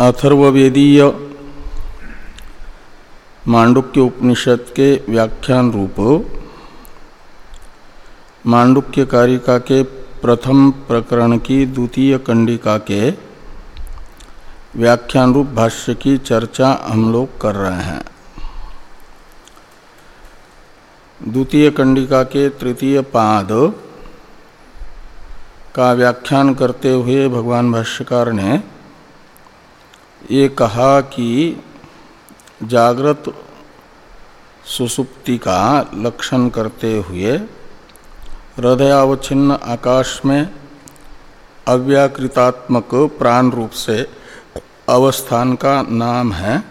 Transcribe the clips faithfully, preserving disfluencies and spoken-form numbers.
अथर्ववेदीय मांडुक्य उपनिषद के व्याख्यान रूप मांडुक्य कारिका के प्रथम प्रकरण की द्वितीय कंडिका के व्याख्यान रूप भाष्य की चर्चा हम लोग कर रहे हैं। द्वितीय कंडिका के तृतीय पाद का व्याख्यान करते हुए भगवान भाष्यकार ने ये कहा कि जागृत सुसुप्ति का लक्षण करते हुए हृदयावच्छिन्न आकाश में अव्याकृतात्मक प्राण रूप से अवस्थान का नाम है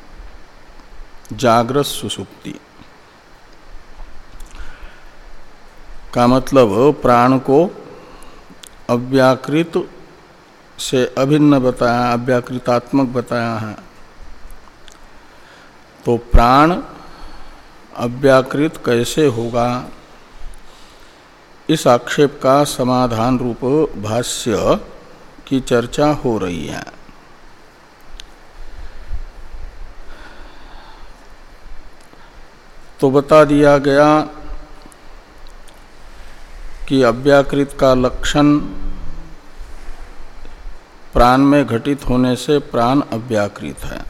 जागृत सुसुप्ति। का मतलब प्राण को अव्याकृत से अभिन्न बताया, अव्याकृतात्मक बताया है। तो प्राण अव्याकृत कैसे होगा, इस आक्षेप का समाधान रूप भाष्य की चर्चा हो रही है। तो बता दिया गया कि अव्याकृत का लक्षण प्राण में घटित होने से प्राण अव्याकृत है,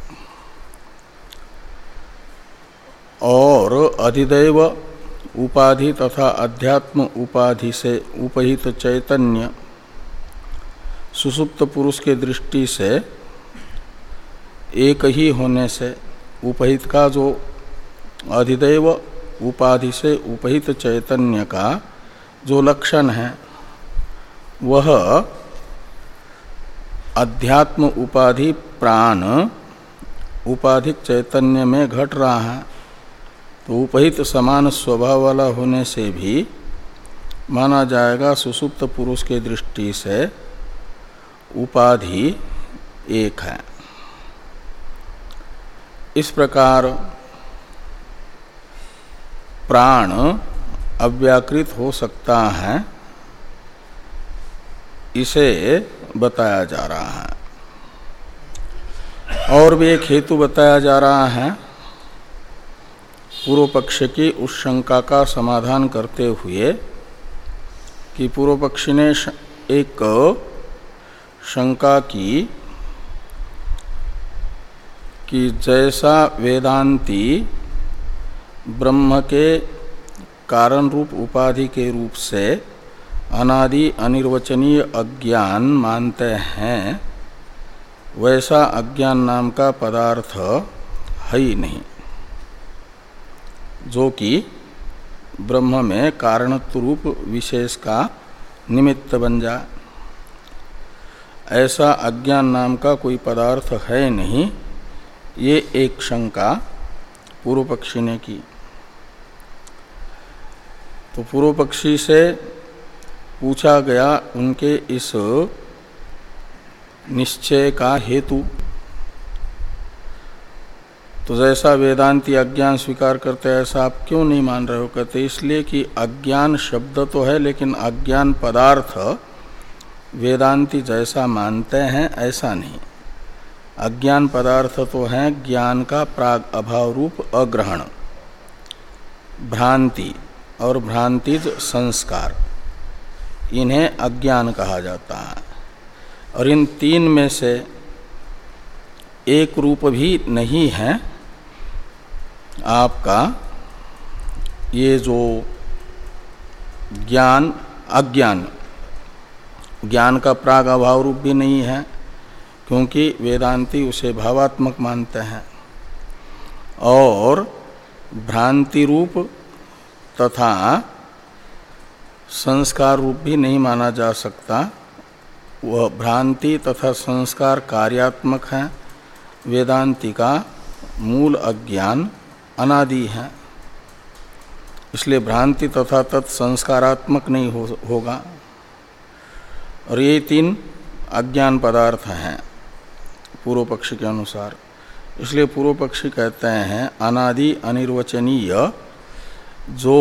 और अधिदैव उपाधि तथा अध्यात्म उपाधि से उपहित चैतन्य सुसुप्त पुरुष के दृष्टि से एक ही होने से उपहित का जो अधिदैव उपाधि से उपहित चैतन्य का जो लक्षण है वह अध्यात्म उपाधि प्राण उपाधिक चैतन्य में घट रहा है। तो उपहित समान स्वभाव वाला होने से भी माना जाएगा सुसुप्त पुरुष के दृष्टि से उपाधि एक है। इस प्रकार प्राण अव्याकृत हो सकता है, इसे बताया जा रहा है। और भी एक हेतु बताया जा रहा है पूर्व पक्ष की उस शंका का समाधान करते हुए कि पूर्व पक्षी ने एक शंका की कि जैसा वेदांती ब्रह्म के कारण रूप उपाधि के रूप से अनादि अनिर्वचनीय अज्ञान मानते हैं, वैसा अज्ञान नाम का पदार्थ है ही नहीं जो कि ब्रह्म में कारणत्व रूप विशेष का निमित्त बन जाए। ऐसा अज्ञान नाम का कोई पदार्थ है नहीं, ये एक शंका पूर्व पक्षी ने की। तो पूर्व पक्षी से पूछा गया उनके इस निश्चय का हेतु। तो जैसा वेदांती अज्ञान स्वीकार करते हैं ऐसा आप क्यों नहीं मान रहे हो? कहते इसलिए कि अज्ञान शब्द तो है, लेकिन अज्ञान पदार्थ वेदांती जैसा मानते हैं ऐसा नहीं। अज्ञान पदार्थ तो है ज्ञान का प्राग अभाव रूप अग्रहण, भ्रांति और भ्रांतिज संस्कार, इन्हें अज्ञान कहा जाता है। और इन तीन में से एक रूप भी नहीं है आपका ये जो ज्ञान, अज्ञान, ज्ञान का प्राग अभाव रूप भी नहीं है, क्योंकि वेदांती उसे भावात्मक मानते हैं। और भ्रांति रूप तथा संस्कार रूप भी नहीं माना जा सकता। वह भ्रांति तथा संस्कार कार्यात्मक है, वेदांती का मूल अज्ञान अनादि है, इसलिए भ्रांति तथा तत्संस्कारात्मक नहीं हो, होगा। और ये तीन अज्ञान पदार्थ हैं पूर्व पक्ष के अनुसार। इसलिए पूर्व पक्षी कहते हैं अनादि अनिर्वचनीय जो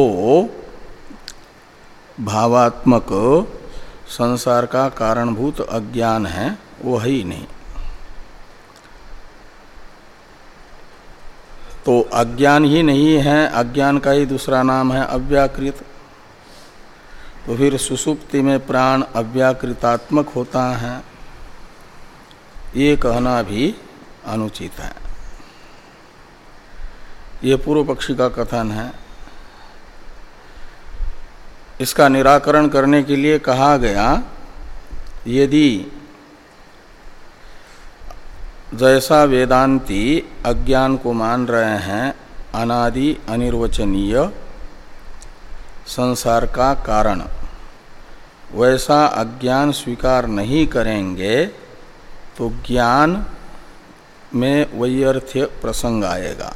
भावात्मक संसार का कारणभूत अज्ञान है वो है ही नहीं। तो अज्ञान ही नहीं है, अज्ञान का ही दूसरा नाम है अव्याकृत। तो फिर सुषुप्ति में प्राण अव्याकृतात्मक होता है, ये कहना भी अनुचित है। ये पूर्व पक्षी का कथन है। इसका निराकरण करने के लिए कहा गया, यदि जैसा वेदांती अज्ञान को मान रहे हैं अनादि अनिर्वचनीय संसार का कारण, वैसा अज्ञान स्वीकार नहीं करेंगे तो ज्ञान में वैयर्थ्य प्रसंग आएगा।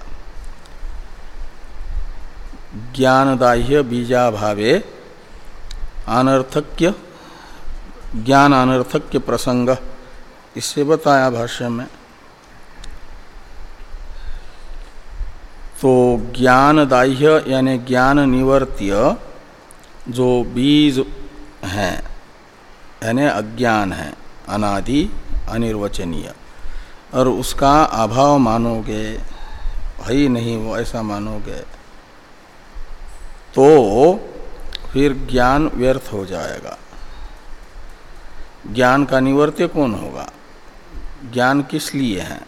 ज्ञानदाह्य बीजाभावे अनर्थक्य ज्ञान अनर्थक्य प्रसंग, इससे बताया भाष्य में। तो ज्ञानदाह्य यानी ज्ञान निवर्त्य जो बीज हैं यानी अज्ञान है, अनादि अनिर्वचनीय, और उसका अभाव मानोगे, है ही नहीं वो, ऐसा मानोगे तो फिर ज्ञान व्यर्थ हो जाएगा। ज्ञान का निवर्त्य कौन होगा? ज्ञान किस लिए है?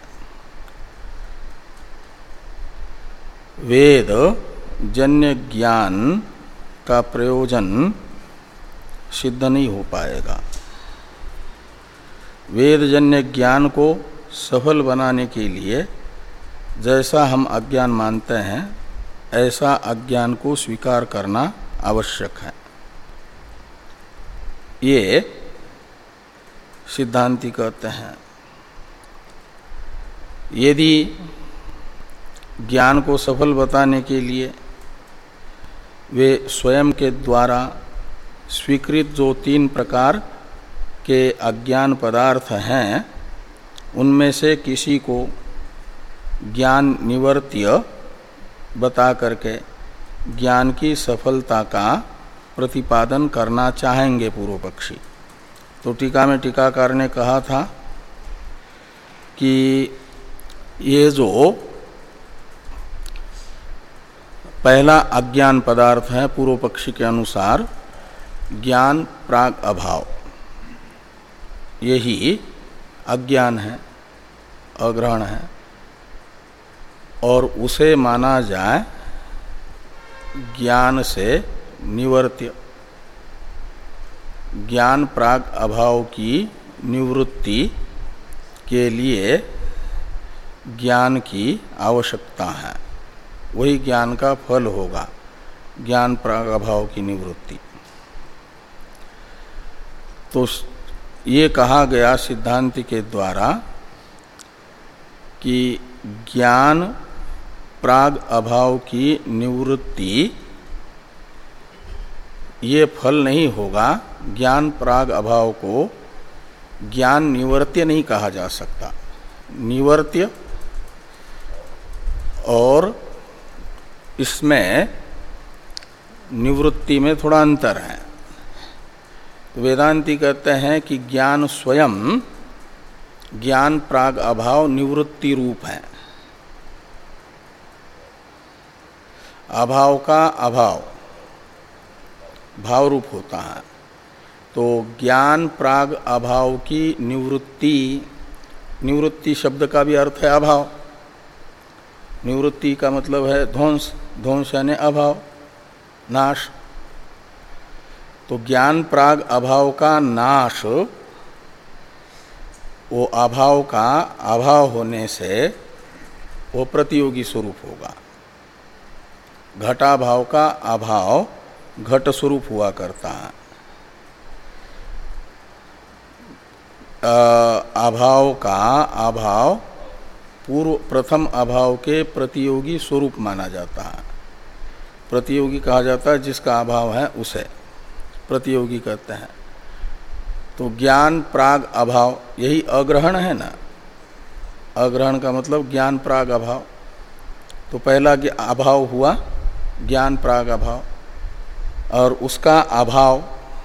वेद जन्य ज्ञान का प्रयोजन सिद्ध नहीं हो पाएगा। वेद जन्य ज्ञान को सफल बनाने के लिए जैसा हम अज्ञान मानते हैं ऐसा अज्ञान को स्वीकार करना आवश्यक है। ये सिद्धांती कहते हैं। यदि ज्ञान को सफल बताने के लिए वे स्वयं के द्वारा स्वीकृत जो तीन प्रकार के अज्ञान पदार्थ हैं उनमें से किसी को ज्ञान निवर्त्य बता करके ज्ञान की सफलता का प्रतिपादन करना चाहेंगे पूर्व पक्षी, तो टीका में टीकाकार ने कहा था कि ये जो पहला अज्ञान पदार्थ है पूर्व पक्षी के अनुसार ज्ञान प्राग अभाव, यही अज्ञान है, अग्रहण है, और उसे माना जाए ज्ञान से निवर्त्य। ज्ञान प्राग अभाव की निवृत्ति के लिए ज्ञान की आवश्यकता है, वही ज्ञान का फल होगा, ज्ञान प्राग अभाव की निवृत्ति। तो ये कहा गया सिद्धांति के द्वारा कि ज्ञान प्राग अभाव की निवृत्ति ये फल नहीं होगा। ज्ञान प्राग अभाव को ज्ञान निवर्त्य नहीं कहा जा सकता। निवर्त्य और इसमें निवृत्ति में थोड़ा अंतर है। तो वेदांती कहते हैं कि ज्ञान स्वयं ज्ञान प्राग अभाव निवृत्ति रूप है। अभाव का अभाव भाव रूप होता है। तो ज्ञान प्राग अभाव की निवृत्ति, निवृत्ति शब्द का भी अर्थ है अभाव। निवृत्ति का मतलब है ध्वंस, ध्वंस यानी अभाव, नाश। तो ज्ञान प्राग अभाव का नाश, वो अभाव का अभाव होने से वो प्रतियोगी स्वरूप होगा। घटाभाव का अभाव घट स्वरूप हुआ करता है। अभाव का अभाव पूर्व प्रथम अभाव के प्रतियोगी स्वरूप माना जाता है। प्रतियोगी कहा जाता है जिसका अभाव है उसे प्रतियोगी कहते हैं। तो ज्ञान प्राग अभाव यही अग्रहण है ना। अग्रहण का मतलब ज्ञान प्राग अभाव। तो पहला अभाव हुआ ज्ञान प्राग अभाव, और उसका अभाव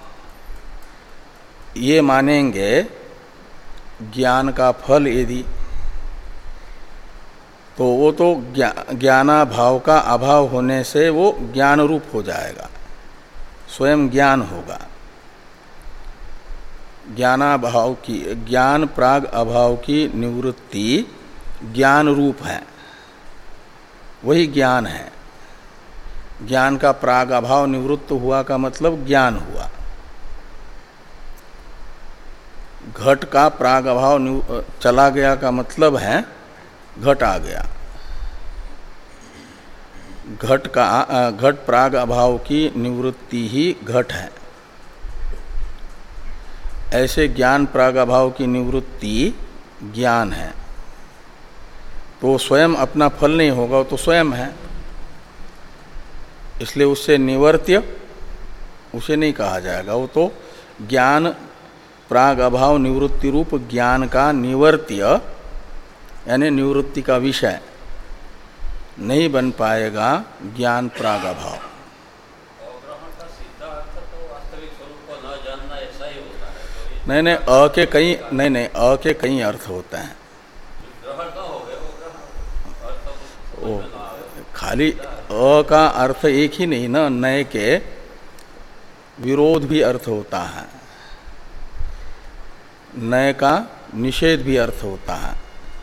ये मानेंगे ज्ञान का फल यदि, तो वो तो ज्ञा, ज्ञानाभाव का अभाव होने से वो ज्ञान रूप हो जाएगा, स्वयं ज्ञान होगा। ज्ञानाभाव की ज्ञान प्राग अभाव की निवृत्ति ज्ञान रूप है, वही ज्ञान है। ज्ञान का प्राग अभाव निवृत्त हुआ का मतलब ज्ञान हुआ। घट का प्राग अभाव चला गया का मतलब है घट आ गया। घट का घट प्राग अभाव की निवृत्ति ही घट है। ऐसे ज्ञान प्राग अभाव की निवृत्ति ज्ञान है। तो स्वयं अपना फल नहीं होगा, वो तो स्वयं है, इसलिए उससे निवर्त्य उसे नहीं कहा जाएगा। वो तो ज्ञान प्राग अभाव निवृत्ति रूप ज्ञान का निवर्त्य यानी निवृत्ति का विषय नहीं बन पाएगा ज्ञान प्राग अभाव। नहीं नहीं अ के कई नहीं नहीं अ के कई अर्थ होते हैं। ओ खाली अ का अर्थ एक ही नहीं ना, नए के विरोध भी अर्थ होता है, नए का निषेध भी अर्थ होता है।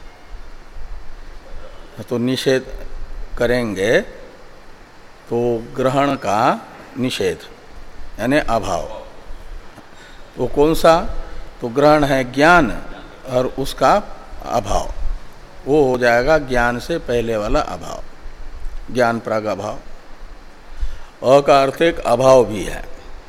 तो निषेध करेंगे तो ग्रहण का निषेध यानी अभाव, वो कौन सा? तो ग्रहण है ज्ञान और उसका अभाव, वो हो जाएगा ज्ञान से पहले वाला अभाव, ज्ञान प्राग अभाव। अ का अर्थ एक अभाव भी है।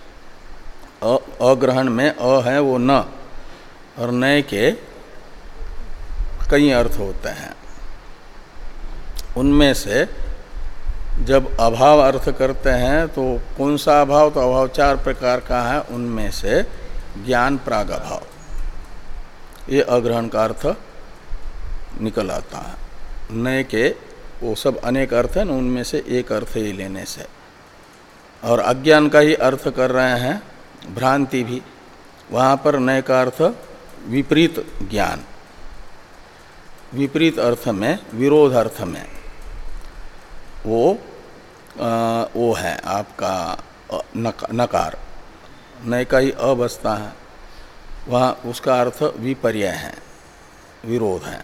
अग्रहण में अ है वो न, और नए के कई अर्थ होते हैं। उनमें से जब अभाव अर्थ करते हैं तो कौन सा अभाव? तो अभाव चार प्रकार का है, उनमें से ज्ञान प्राग अभाव, ये अग्रहण का अर्थ निकल आता है। नए के वो सब अनेक अर्थ हैं, उनमें से एक अर्थ ही लेने से। और अज्ञान का ही अर्थ कर रहे हैं भ्रांति भी, वहाँ पर नए का अर्थ विपरीत ज्ञान, विपरीत अर्थ में, विरोध अर्थ में वो आ, वो है आपका नक, नकार, नए का ही अ बसता है, वहाँ उसका अर्थ विपर्य है, विरोध है।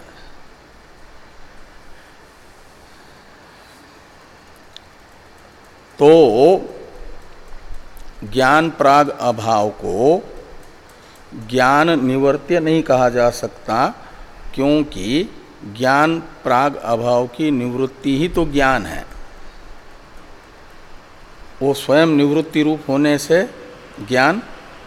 तो ज्ञान प्राग अभाव को ज्ञान निवर्त्य नहीं कहा जा सकता, क्योंकि ज्ञान प्राग अभाव की निवृत्ति ही तो ज्ञान है। वो स्वयं निवृत्ति रूप होने से ज्ञान,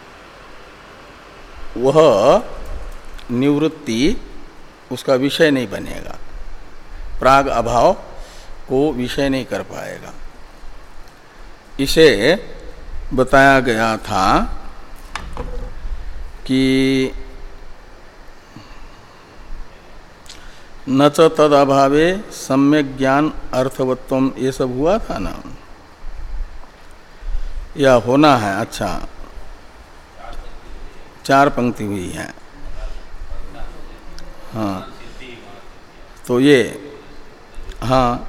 वह निवृत्ति उसका विषय नहीं बनेगा, प्राग अभाव को विषय नहीं कर पाएगा। इसे बताया गया था कि न च तद अभावे सम्यक ज्ञान अर्थवत्वम, ये सब हुआ था ना, या होना है? अच्छा, चार पंक्ति हुई है। हाँ, तो ये हाँ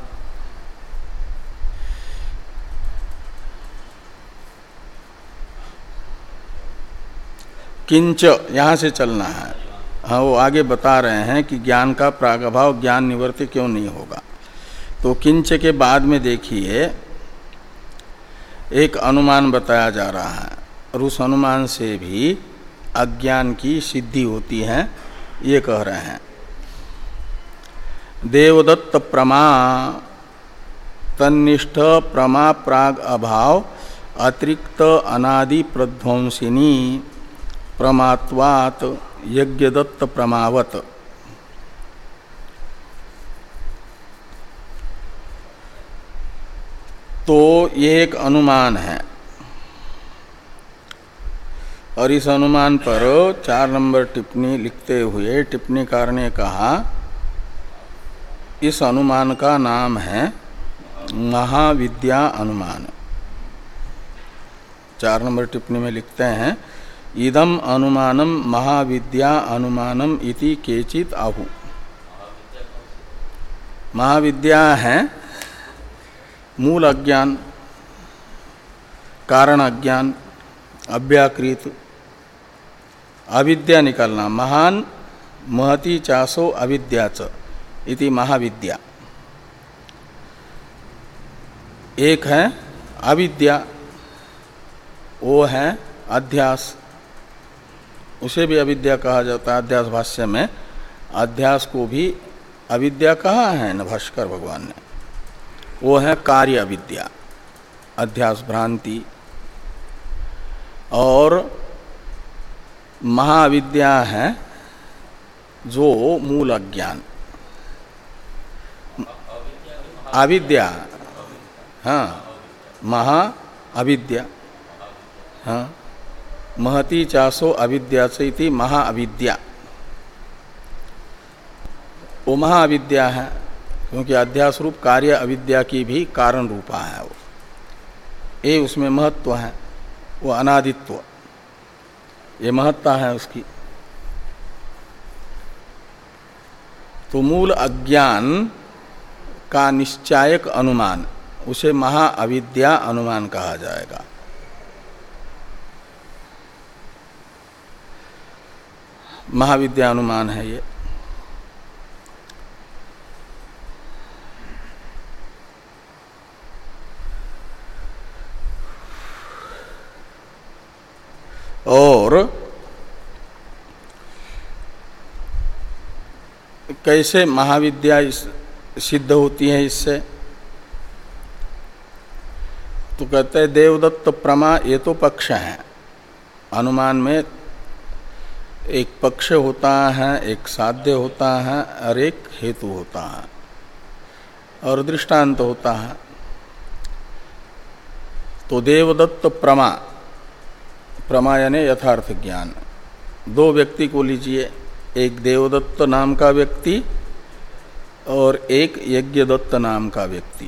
किंच यहाँ से चलना है। हाँ, वो आगे बता रहे हैं कि ज्ञान का प्रागभाव ज्ञान निवृत्ति क्यों नहीं होगा। तो किंच के बाद में देखिए एक अनुमान बताया जा रहा है, और उस अनुमान से भी अज्ञान की सिद्धि होती है, ये कह रहे हैं। देवदत्त प्रमा तन्निष्ठ प्रमा प्राग अभाव अतिरिक्त अनादि प्रध्वंसिनी प्रमात्वात् यज्ञदत्त प्रमावत। तो ये एक अनुमान है, और इस अनुमान पर चार नंबर टिप्पणी लिखते हुए टिप्पणीकार ने कहा इस अनुमान का नाम है महाविद्या अनुमान। चार नंबर टिप्पणी में लिखते हैं इदम अनुमानम महाविद्या अनुमानम इति केचित आहु। महाविद्या है मूल अज्ञान, कारण अज्ञान, अव्याकृत अविद्या निकालना। महान महती चासो अविद्याच इति महाविद्या। एक है अविद्या, वो है अध्यास, उसे भी अविद्या कहा जाता है। अध्यास भाष्य में अध्यास को भी अविद्या कहा है न भाष्कर भगवान ने। वो है कार्य अविद्या, अध्यास भ्रांति। और महाविद्या है जो मूल अज्ञान, अविद्या, हाँ महा अविद्या, हाँ महती चासो अविद्या से इति महा अविद्या, वो महाविद्या है क्योंकि अध्यास रूप कार्य अविद्या की भी कारण रूपा है। वो ये उसमें महत्व है, वो अनादित्व, ये महत्ता है उसकी। तो मूल अज्ञान का निश्चायक अनुमान, उसे महाअविद्या अनुमान कहा जाएगा। महाविद्या अनुमान है ये। और कैसे महाविद्या सिद्ध होती है इससे, तो कहते हैं देवदत्त प्रमा, ये तो पक्ष है। अनुमान में एक पक्ष होता है, एक साध्य होता है और एक हेतु होता है और दृष्टांत होता है। तो देवदत्त प्रमा, प्रमा यानी यथार्थ ज्ञान। दो व्यक्ति को लीजिए, एक देवदत्त नाम का व्यक्ति और एक यज्ञदत्त नाम का व्यक्ति,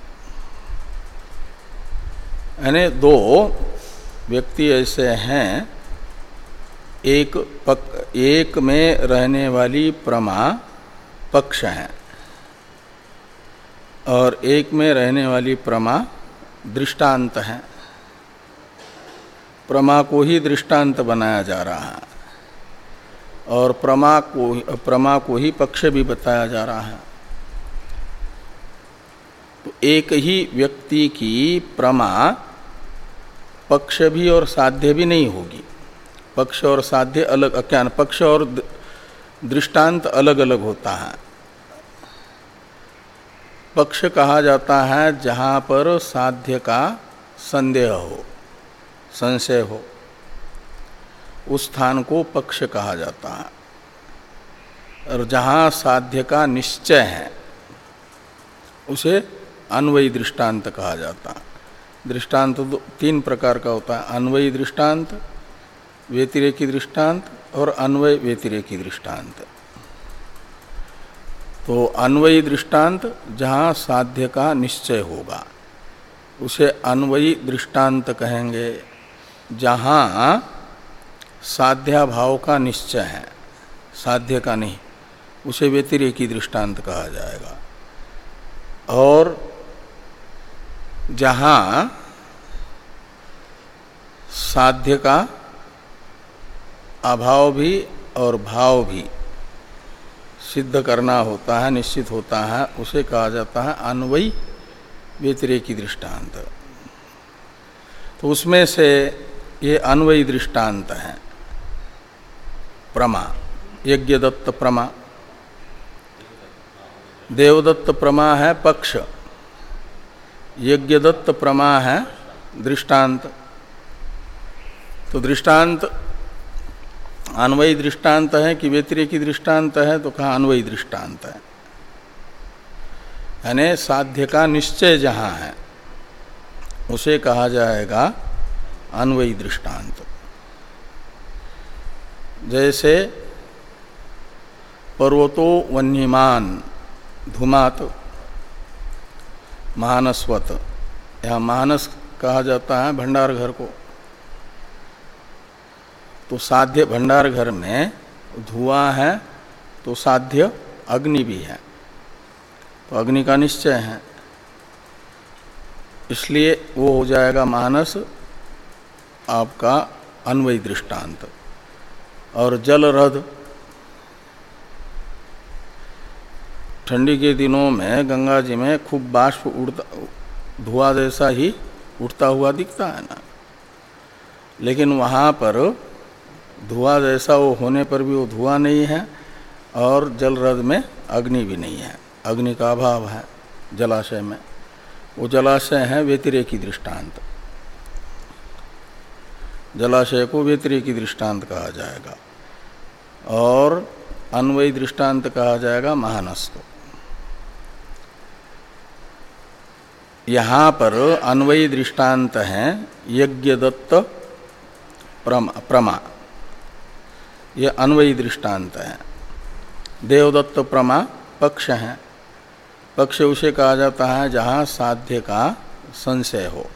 यानी दो व्यक्ति ऐसे हैं। एक पक, एक में रहने वाली प्रमा पक्ष है और एक में रहने वाली प्रमा दृष्टांत है। प्रमा को ही दृष्टांत बनाया जा रहा है और प्रमा को प्रमा को ही पक्ष भी बताया जा रहा है। तो एक ही व्यक्ति की प्रमा पक्ष भी और साध्य भी नहीं होगी। पक्ष और साध्य अलग, क्या पक्ष और दृष्टांत अलग अलग होता है। पक्ष कहा जाता है जहाँ पर साध्य का संदेह हो, संशय हो, उस स्थान को पक्ष कहा जाता है। और जहाँ साध्य का निश्चय है उसे अन्वयी दृष्टांत कहा जाता है। दृष्टांत दो तीन प्रकार का होता है, अन्वयी दृष्टांत, व्यतिरेकी दृष्टांत और अन्वय व्यतिरेकी दृष्टांत। तो अन्वयी दृष्टांत जहाँ साध्य का निश्चय होगा उसे अन्वयी दृष्टांत कहेंगे। जहाँ साध्या भाव का निश्चय है, साध्य का नहीं, उसे व्यतिरेकी दृष्टांत कहा जाएगा। और जहाँ साध्य का अभाव भी और भाव भी सिद्ध करना होता है, निश्चित होता है, उसे कहा जाता है अन्वयी व्यतिरेकी दृष्टांत। तो उसमें से ये अन्वयी दृष्टांत है प्रमा, यज्ञदत्त प्रमा। देवदत्त प्रमा है पक्ष, यज्ञदत्त प्रमा है दृष्टांत। तो दृष्टांत अन्वयी दृष्टांत है कि व्यतिरेकी दृष्टांत है, तो कहा अन्वयी दृष्टांत है। यानी साध्य का निश्चय जहाँ है उसे कहा जाएगा अन्वयी दृष्टांत। जैसे पर्वतो वन्यमान धूमात महानस्वत, यहाँ महानस कहा जाता है भंडार घर को। तो साध्य भंडार घर में धुआं है तो साध्य अग्नि भी है। तो तो अग्नि का निश्चय है, इसलिए वो हो जाएगा मानस आपका अन्वयी दृष्टांत। और जल रध, ठंडी के दिनों में गंगा जी में खूब बाष्प उड़ता, धुआं जैसा ही उठता हुआ दिखता है ना, लेकिन वहाँ पर धुआं जैसा वो होने पर भी वो धुआं नहीं है और जल रध में अग्नि भी नहीं है, अग्नि का अभाव है जलाशय में। वो जलाशय है व्यतिरेकी दृष्टांत, जलाशय को व्यतिरेकी दृष्टांत कहा जाएगा और अन्वयी दृष्टांत कहा जाएगा महानस। यहाँ पर अन्वयी दृष्टांत है यज्ञदत्त प्रमा, प्रमा ये अन्वयी दृष्टांत है। देवदत्त प्रमा पक्ष है, पक्ष उसे कहा जाता है जहाँ साध्य का संशय हो।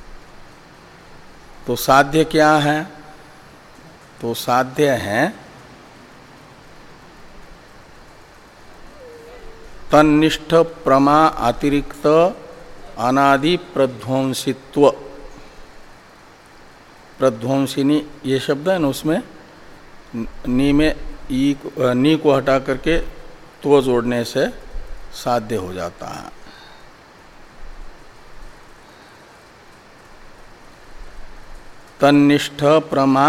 तो साध्य क्या है? तो साध्य है तन्निष्ठ प्रमा अतिरिक्त अनादि प्रध्वंसित्व। प्रध्वंसिनी ये शब्द है ना, उसमें नी में ई नी को हटा करके तो जोड़ने से साध्य हो जाता है। तन्निष्ठ प्रमा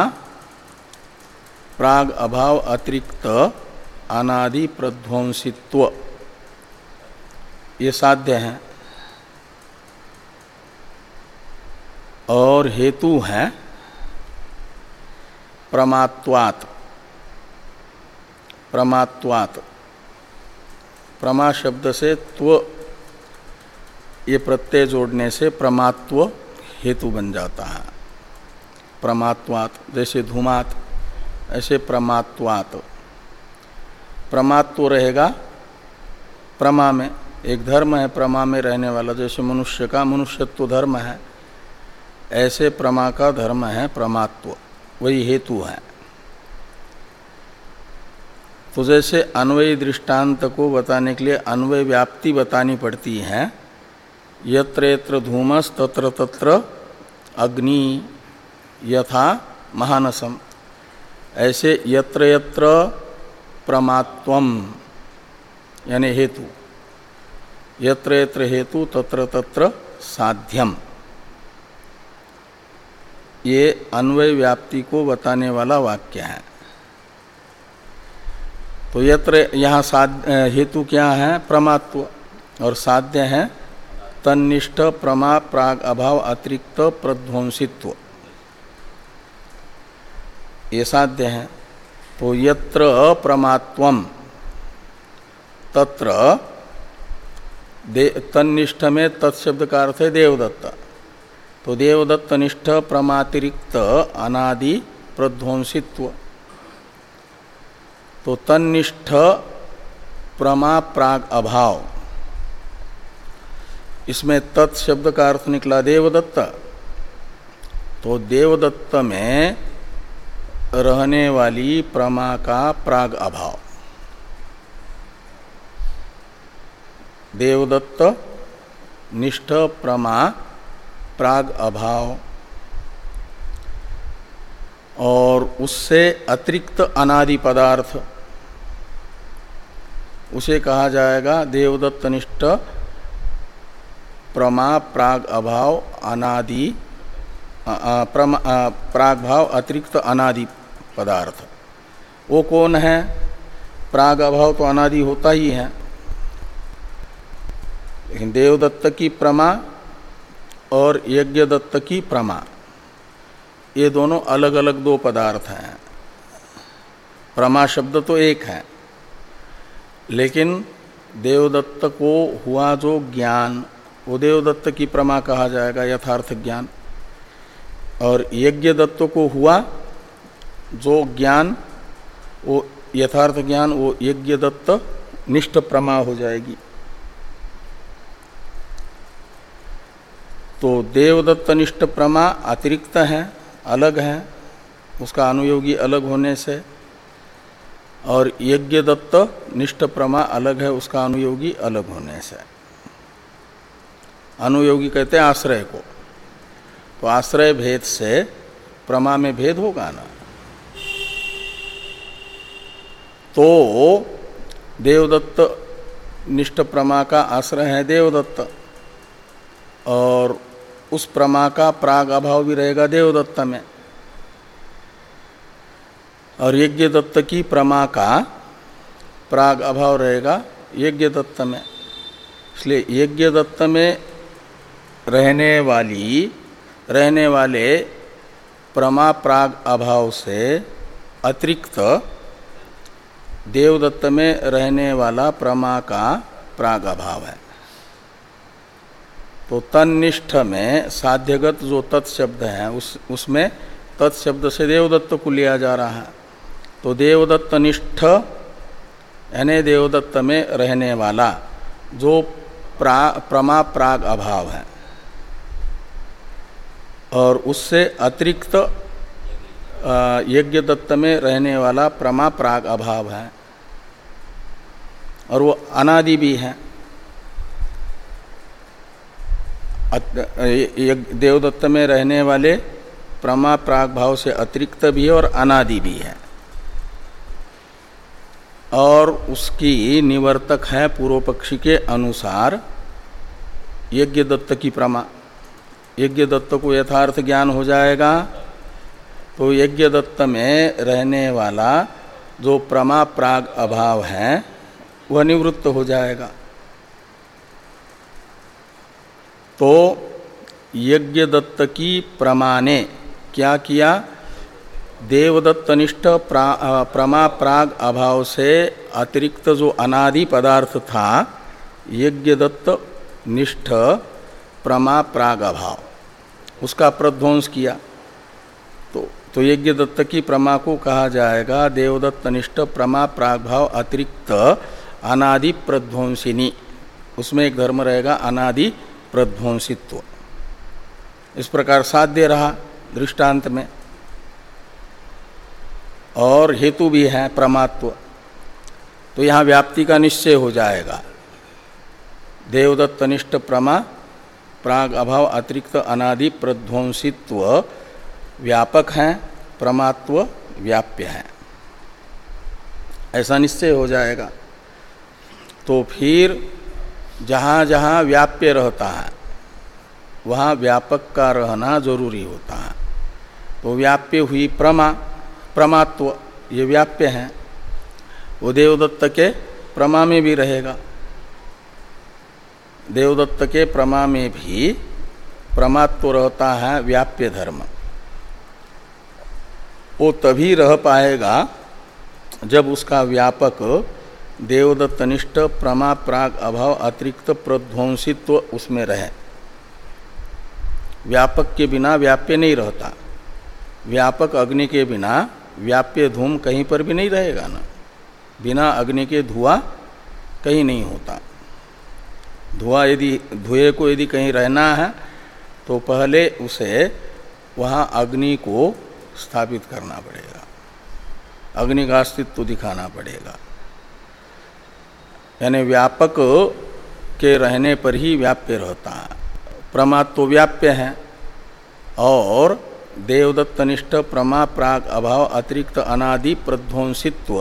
प्राग अभाव अतिरिक्त अनादि प्रध्वंसित्व ये साध्य है। और हेतु है प्रमात्वात्। प्रमात्वात् प्रमा शब्द से त्व ये प्रत्यय जोड़ने से प्रमात्व हेतु बन जाता है। प्रमात्वात् जैसे धूमात् ऐसे प्रमात्वात्। प्रमात्व रहेगा प्रमा में, एक धर्म है प्रमा में रहने वाला, जैसे मनुष्य का मनुष्यत्व धर्म है, ऐसे प्रमा का धर्म है प्रमात्व, वही हेतु है। तो जैसे अन्वयी दृष्टांत को बताने के लिए अन्वय व्याप्ति बतानी पड़ती है। यत्र यत्र धूमस तत्र तत्र अग्नि यथा महानसम, ऐसे यत्र यत्र प्रमात्वम यानी हेतु, यत्र यत्र हेतु तत्र तत्र साध्यम, ये अन्वय व्याप्ति को बताने वाला वाक्य है। तो यत्र यहाँ साध्य हेतु क्या है? प्रमात्व, और साध्य है तन्निष्ठ प्रमा प्राग अभाव अतिरिक्त प्रध्वंसित्व, ये साध्य है। तो यत्र प्रमात्वम तत्र तन्निष्ठ में तत्शब्द का अर्थ है देवदत्त। तो देवदत्त निष्ठ प्रमातिरिक्त अनादि प्रध्वंसित्व। तो तन्निष्ठ प्रमा प्राग अभाव, इसमें तत्शब्द का अर्थ निकला देवदत्त। तो देवदत्त में रहने वाली प्रमा का प्राग अभाव, देवदत्त निष्ठ प्रमा प्राग अभाव, और उससे अतिरिक्त अनादि पदार्थ उसे कहा जाएगा देवदत्त निष्ठ प्रमा प्राग अभाव अनादि प्राग भाव अतिरिक्त अनादि पदार्थ। वो कौन है? प्राग अभाव तो अनादि होता ही है, लेकिन देवदत्त की प्रमा और यज्ञदत्त की प्रमा ये दोनों अलग अलग दो पदार्थ हैं। प्रमा शब्द तो एक है, लेकिन देवदत्त को हुआ जो ज्ञान वो देवदत्त की प्रमा कहा जाएगा, यथार्थ ज्ञान। और यज्ञदत्त को हुआ जो ज्ञान वो यथार्थ ज्ञान, वो यज्ञदत्त निष्ठ प्रमा हो जाएगी। तो देवदत्त निष्ठ प्रमा अतिरिक्त है, अलग है, उसका अनुयोगी अलग होने से और यज्ञ दत्त निष्ठ प्रमा अलग है उसका अनुयोगी अलग होने से। अनुयोगी कहते हैं आश्रय को, तो आश्रय भेद से प्रमा में भेद होगा ना। तो देवदत्त निष्ठ प्रमा का आश्रय है देवदत्त, और उस प्रमा का प्राग अभाव भी रहेगा देवदत्त में, और यज्ञ दत्त की प्रमा का प्राग अभाव रहेगा यज्ञ दत्त में। इसलिए यज्ञ दत्त में रहने वाली रहने वाले प्रमा प्राग अभाव से अतिरिक्त देवदत्त में रहने वाला प्रमा का प्राग अभाव है। तो तन्निष्ठ में साध्यगत जो तत्शब्द है उस उसमें तत्शब्द से देवदत्त को लिया जा रहा है। तो देवदत्त निष्ठ यानी देवदत्त में रहने वाला जो प्रा प्रमा प्राग अभाव है, और उससे अतिरिक्त यज्ञ दत्त में रहने वाला प्रमा प्राग अभाव है, और वो अनादि भी है। देवदत्त में रहने वाले प्रमा प्राग भाव से अतिरिक्त भी है और अनादि भी है, और उसकी निवर्तक है पूर्व पक्षी के अनुसार यज्ञ दत्त की प्रमा। यज्ञ दत्त को यथार्थ ज्ञान हो जाएगा तो यज्ञ दत्त में रहने वाला जो प्रमा प्राग अभाव है वह निवृत्त हो जाएगा। तो यज्ञ दत्त की प्रमा ने क्या किया, देवदत्त निष्ठ प्रा, प्रमा प्राग अभाव से अतिरिक्त जो अनादि पदार्थ था यज्ञ दत्त निष्ठ प्रमा प्राग अभाव, उसका प्रध्वंस किया। तो तो यज्ञ दत्त की प्रमा को कहा जाएगा देवदत्त निष्ठ प्रमा प्राग भाव अतिरिक्त अनादि प्रध्वंसिनी। उसमें एक धर्म रहेगा अनादि प्रध्वंसित्व। इस प्रकार साध्य रहा दृष्टांत में, और हेतु भी है प्रमात्व। तो यहाँ व्याप्ति का निश्चय हो जाएगा। देवदत्त निष्ठ प्रमा प्राग अभाव अतिरिक्त अनादि प्रध्वंसित्व व्यापक है, प्रमात्व व्याप्य है, ऐसा निश्चय हो जाएगा। तो फिर जहाँ जहाँ व्याप्य रहता है वहाँ व्यापक का रहना जरूरी होता है। तो व्याप्य हुई प्रमा, प्रमात्व ये व्याप्य है, वो देवदत्त के प्रमा में भी रहेगा। देवदत्त के प्रमा में भी प्रमात्व रहता है व्याप्य धर्म। वो तभी रह पाएगा जब उसका व्यापक देवदत्त निष्ठ प्रमा प्राग अभाव अतिरिक्त प्रध्वंसित्व उसमें रहे। व्यापक के बिना व्याप्य नहीं रहता। व्यापक अग्नि के बिना व्याप्य धूम कहीं पर भी नहीं रहेगा ना। बिना अग्नि के धुआं कहीं नहीं होता। धुआं यदि धुएं को यदि कहीं रहना है तो पहले उसे वहाँ अग्नि को स्थापित करना पड़ेगा, अग्नि का अस्तित्व दिखाना पड़ेगा। यानी व्यापक के रहने पर ही व्याप्य रहता है। प्रमात्व व्याप्य है और देवदत्त निष्ठ प्रमा प्राग अभाव अतिरिक्त अनादि प्रध्वंसित्व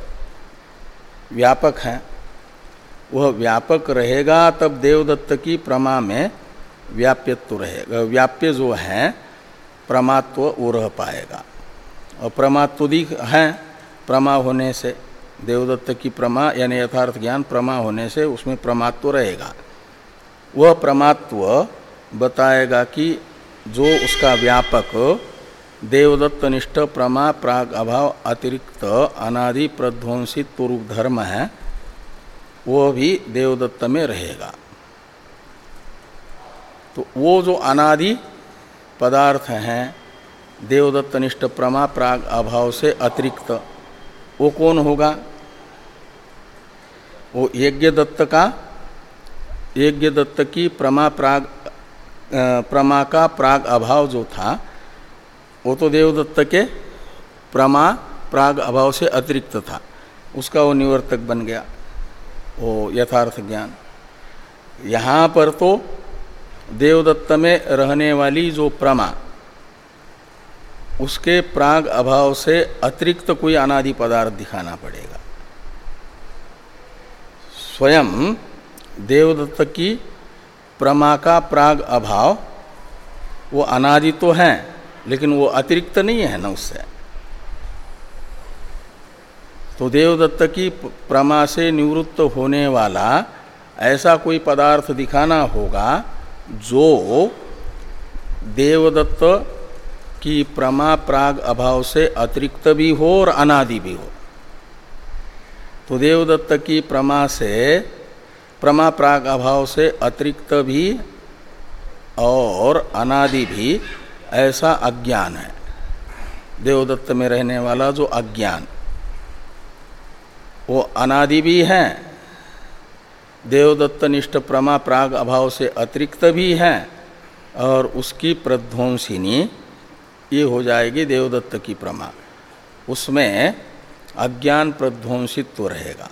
व्यापक है। वह व्यापक रहेगा तब देवदत्त की प्रमा में व्याप्यत्व रहेगा। व्याप्य जो है प्रमात्व वो रह पाएगा, और प्रमात्व दिख है प्रमा होने से। देवदत्त की प्रमा यानी यथार्थ ज्ञान प्रमा होने से उसमें प्रमात्व रहेगा। वह प्रमात्व बताएगा कि जो उसका व्यापक देवदत्त निष्ठ प्रमा प्राग अभाव अतिरिक्त अनादि प्रध्वंसित्व रूप धर्म है वो भी देवदत्त में रहेगा। तो वो जो अनादि पदार्थ हैं देवदत्त निष्ठ प्रमा प्राग अभाव से अतिरिक्त, वो कौन होगा? वो यज्ञ दत्त का यज्ञ दत्त की प्रमा प्राग प्रमा का प्राग अभाव जो था वो तो देवदत्त के प्रमा प्राग अभाव से अतिरिक्त था। उसका वो निवर्तक बन गया, वो यथार्थ ज्ञान। यहाँ पर तो देवदत्त में रहने वाली जो प्रमा, उसके प्राग अभाव से अतिरिक्त कोई अनादि पदार्थ दिखाना पड़ेगा। स्वयं देवदत्त की प्रमा का प्राग अभाव वो अनादि तो है, लेकिन वो अतिरिक्त नहीं है ना उससे। तो देवदत्त की प्रमा से निवृत्त होने वाला ऐसा कोई पदार्थ दिखाना होगा जो देवदत्त की प्रमा प्राग अभाव से अतिरिक्त भी हो और अनादि भी हो। तो देवदत्त की प्रमा से प्रमा प्राग अभाव से अतिरिक्त भी और अनादि भी ऐसा अज्ञान है। देवदत्त में रहने वाला जो अज्ञान, वो अनादि भी है, देवदत्त निष्ठ प्रमा प्राग अभाव से अतिरिक्त भी है, और उसकी प्रध्वंसिनी ये हो जाएगी देवदत्त की प्रमा। उसमें अज्ञान प्रध्वंसित्व रहेगा।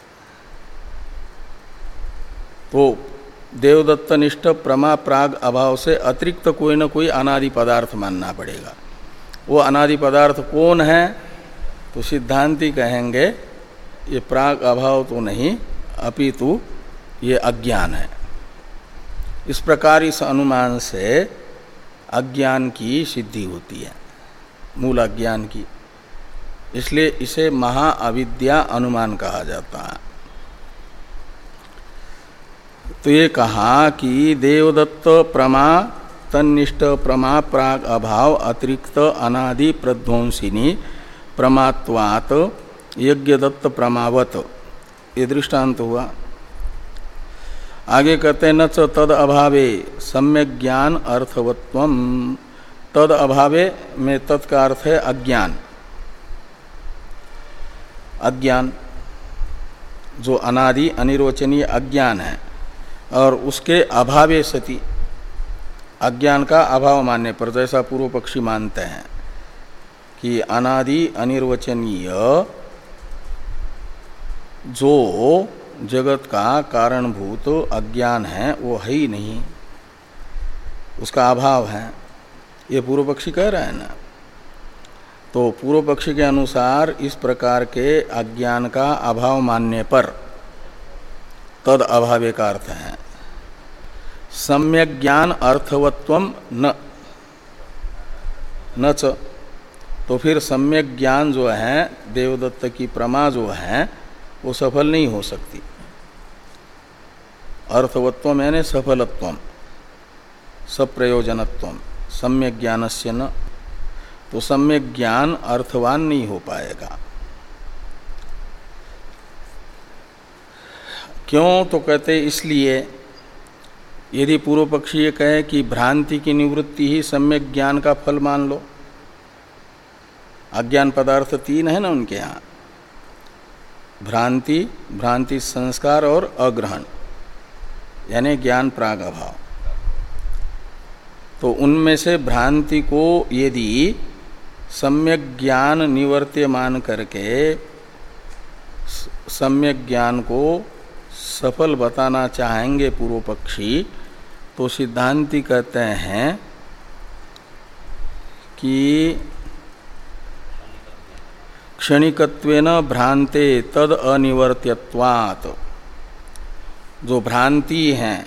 तो देवदत्त निष्ठ प्रमा प्राग अभाव से अतिरिक्त कोई न कोई अनादि पदार्थ मानना पड़ेगा। वो अनादि पदार्थ कौन है? तो सिद्धांती कहेंगे ये प्राग अभाव तो नहीं, अपितु ये अज्ञान है। इस प्रकार इस अनुमान से अज्ञान की सिद्धि होती है, मूल अज्ञान की। इसलिए इसे महाअविद्या अनुमान कहा जाता है। तो ये कहा कि देवदत्त प्रमा तन्निष्ठ प्रमा प्राग अभाव अतिरिक्त अनादि प्रध्वंसिनी प्रमात्वात् यज्ञदत्त प्रमावत, ये दृष्टांत हुआ। आगे कहते हैं न च तद अभावे सम्यक ज्ञान अर्थवत्वम। तद अभावे में तत् का अर्थ है अज्ञान। अज्ञान जो अनादि अनिर्वचनीय अज्ञान है, और उसके अभावे सति, अज्ञान का अभाव मानने पर, जैसा पूर्व पक्षी मानते हैं कि अनादि अनिर्वचनीय जो जगत का कारणभूत अज्ञान है वो है ही नहीं, उसका अभाव है, ये पूर्व पक्षी कह रहा है ना। तो पूर्व पक्षी के अनुसार इस प्रकार के अज्ञान का अभाव मानने पर तद अभावे का अर्थ है सम्यक ज्ञान अर्थवत्वम न न च। तो फिर सम्यक ज्ञान जो है, देवदत्त की प्रमा जो है, वो सफल नहीं हो सकती। अर्थवत्वम यानी सफलत्वम, सप्रयोजनत्वम, सम्यक ज्ञानस्य न। तो सम्यक ज्ञान अर्थवान नहीं हो पाएगा। क्यों? तो कहते इसलिए, यदि पूर्व पक्षी ये कहे कि भ्रांति की निवृत्ति ही सम्यक ज्ञान का फल मान लो। अज्ञान पदार्थ तीन है ना उनके यहाँ, भ्रांति, भ्रांति संस्कार और अग्रहण, यानी ज्ञान प्राग अभाव। तो उनमें से भ्रांति को यदि सम्यक ज्ञान निवर्त्य मान करके सम्यक ज्ञान को सफल बताना चाहेंगे पूर्व पक्षी, तो सिद्धांती कहते हैं कि क्षणिकत्वेन भ्रांते तद अनिवर्त्यत्वात्, जो भ्रांति है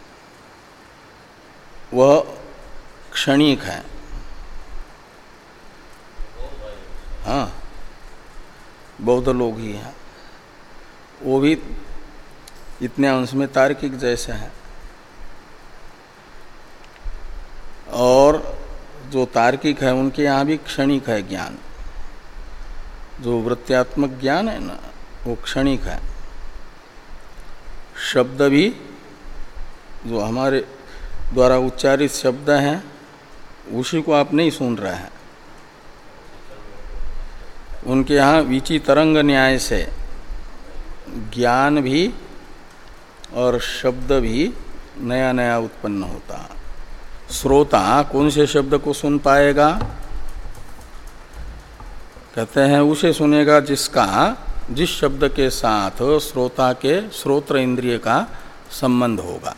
वह क्षणिक है। हाँ, बौद्ध लोग ही हैं, वो भी इतने अंश में तार्किक जैसे हैं। और जो तार्किक है उनके यहाँ भी क्षणिक है ज्ञान। जो वृत्त्यात्मक ज्ञान है ना, वो क्षणिक है। शब्द भी जो हमारे द्वारा उच्चारित शब्द हैं, उसी को आप नहीं सुन रहे हैं। उनके यहाँ विचि तरंग न्याय से ज्ञान भी और शब्द भी नया नया उत्पन्न होता। श्रोता कौन से शब्द को सुन पाएगा? कहते हैं उसे सुनेगा जिसका जिस शब्द के साथ श्रोता के श्रोत्र इंद्रिय का संबंध होगा।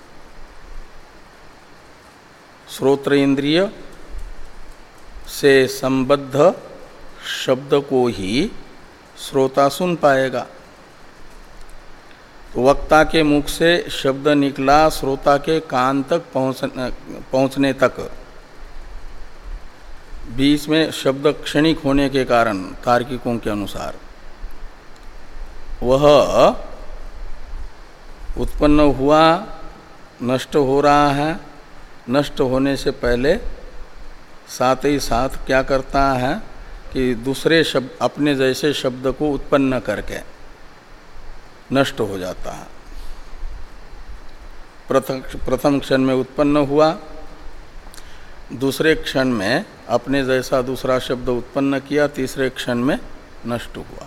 श्रोत्र इंद्रिय से संबद्ध शब्द को ही श्रोता सुन पाएगा। तो वक्ता के मुख से शब्द निकला श्रोता के कान तक पहुँच पहुँचने तक बीच में शब्द क्षणिक होने के कारण तार्किकों के अनुसार वह उत्पन्न हुआ, नष्ट हो रहा है। नष्ट होने से पहले साथ ही साथ क्या करता है कि दूसरे शब्द अपने जैसे शब्द को उत्पन्न करके नष्ट हो जाता है। प्रथम प्रथम क्षण में उत्पन्न हुआ, दूसरे क्षण में अपने जैसा दूसरा शब्द उत्पन्न किया, तीसरे क्षण में नष्ट हुआ,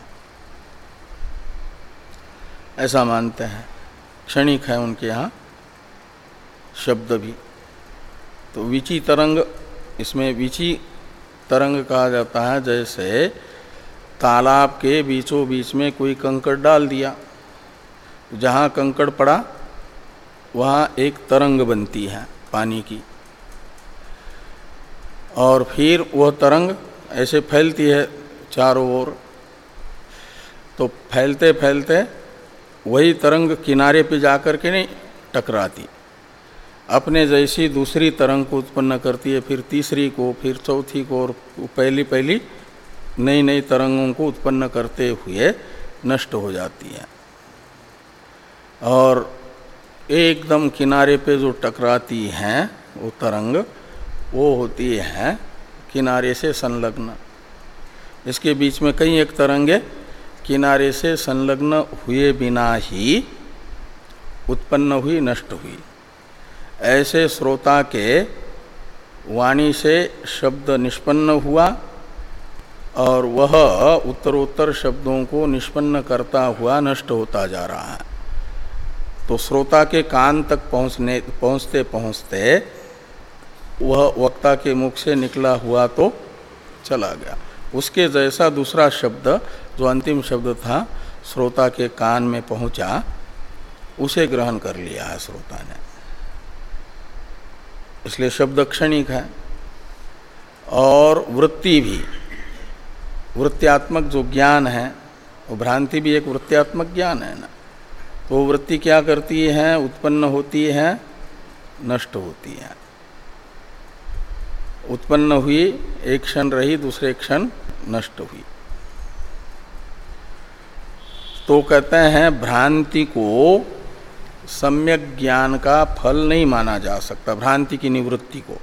ऐसा मानते हैं। क्षणिक है उनके यहाँ शब्द भी। तो विची तरंग, इसमें विची तरंग कहा जाता है। जैसे तालाब के बीचों बीच में कोई कंकड़ डाल दिया, जहाँ कंकड़ पड़ा वहाँ एक तरंग बनती है पानी की, और फिर वह तरंग ऐसे फैलती है चारों ओर। तो फैलते फैलते वही तरंग किनारे पे जाकर के नहीं टकराती, अपने जैसी दूसरी तरंग को उत्पन्न करती है, फिर तीसरी को, फिर चौथी को, और पहली पहली नई नई तरंगों को उत्पन्न करते हुए नष्ट हो जाती है। और एकदम किनारे पे जो टकराती हैं वो तरंग, वो होती है किनारे से संलग्न। इसके बीच में कई एक तरंगे किनारे से संलग्न हुए बिना ही उत्पन्न हुई, नष्ट हुई। ऐसे श्रोता के वाणी से शब्द निष्पन्न हुआ और वह उत्तरोत्तर शब्दों को निष्पन्न करता हुआ नष्ट होता जा रहा है। तो श्रोता के कान तक पहुँचने पहुँचते पहुँचते वह वक्ता के मुख से निकला हुआ तो चला गया। उसके जैसा दूसरा शब्द जो अंतिम शब्द था श्रोता के कान में पहुंचा, उसे ग्रहण कर लिया है श्रोता ने। इसलिए शब्द क्षणिक है। और वृत्ति भी, वृत्त्यात्मक जो ज्ञान है, वो भ्रांति भी एक वृत्त्यात्मक ज्ञान है ना। तो वृत्ति क्या करती है? उत्पन्न होती है, नष्ट होती है। उत्पन्न हुई, एक क्षण रही, दूसरे क्षण नष्ट हुई। तो कहते हैं भ्रांति को सम्यक ज्ञान का फल नहीं माना जा सकता। भ्रांति की निवृत्ति को,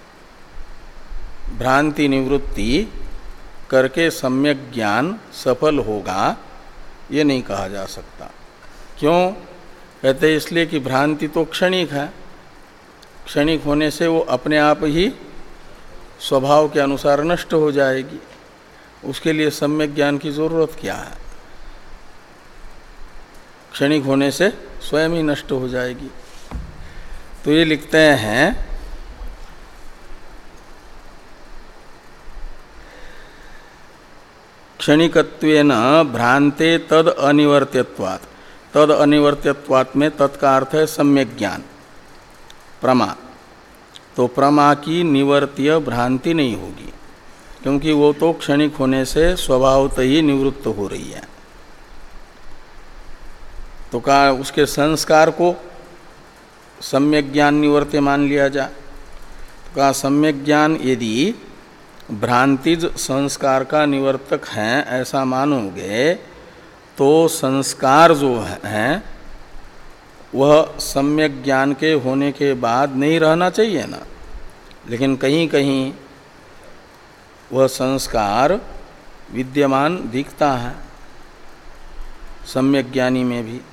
भ्रांति निवृत्ति करके सम्यक ज्ञान सफल होगा, ये नहीं कहा जा सकता। क्यों कहते? इसलिए कि भ्रांति तो क्षणिक है। क्षणिक होने से वो अपने आप ही स्वभाव के अनुसार नष्ट हो जाएगी। उसके लिए सम्यक ज्ञान की जरूरत क्या है? क्षणिक होने से स्वयं ही नष्ट हो जाएगी। तो ये लिखते हैं क्षणिकत्वेन भ्रांते तद अनिवर्त्यत्वात्। तद अनिवर्त्यत्वात् में तत् का अर्थ है सम्यक ज्ञान, प्रमा। तो प्रमा की निवर्त्य भ्रांति नहीं होगी, क्योंकि वो तो क्षणिक होने से स्वभावतः ही निवृत्त हो रही है। तो कहा उसके संस्कार को सम्यक ज्ञान निवर्त्य मान लिया जाए। तो कहा सम्यक ज्ञान यदि भ्रांतिज संस्कार का निवर्तक है ऐसा मानोगे, तो संस्कार जो हैं वह सम्यक ज्ञान के होने के बाद नहीं रहना चाहिए ना। लेकिन कहीं कहीं वह संस्कार विद्यमान दिखता है सम्यक ज्ञानी में भी।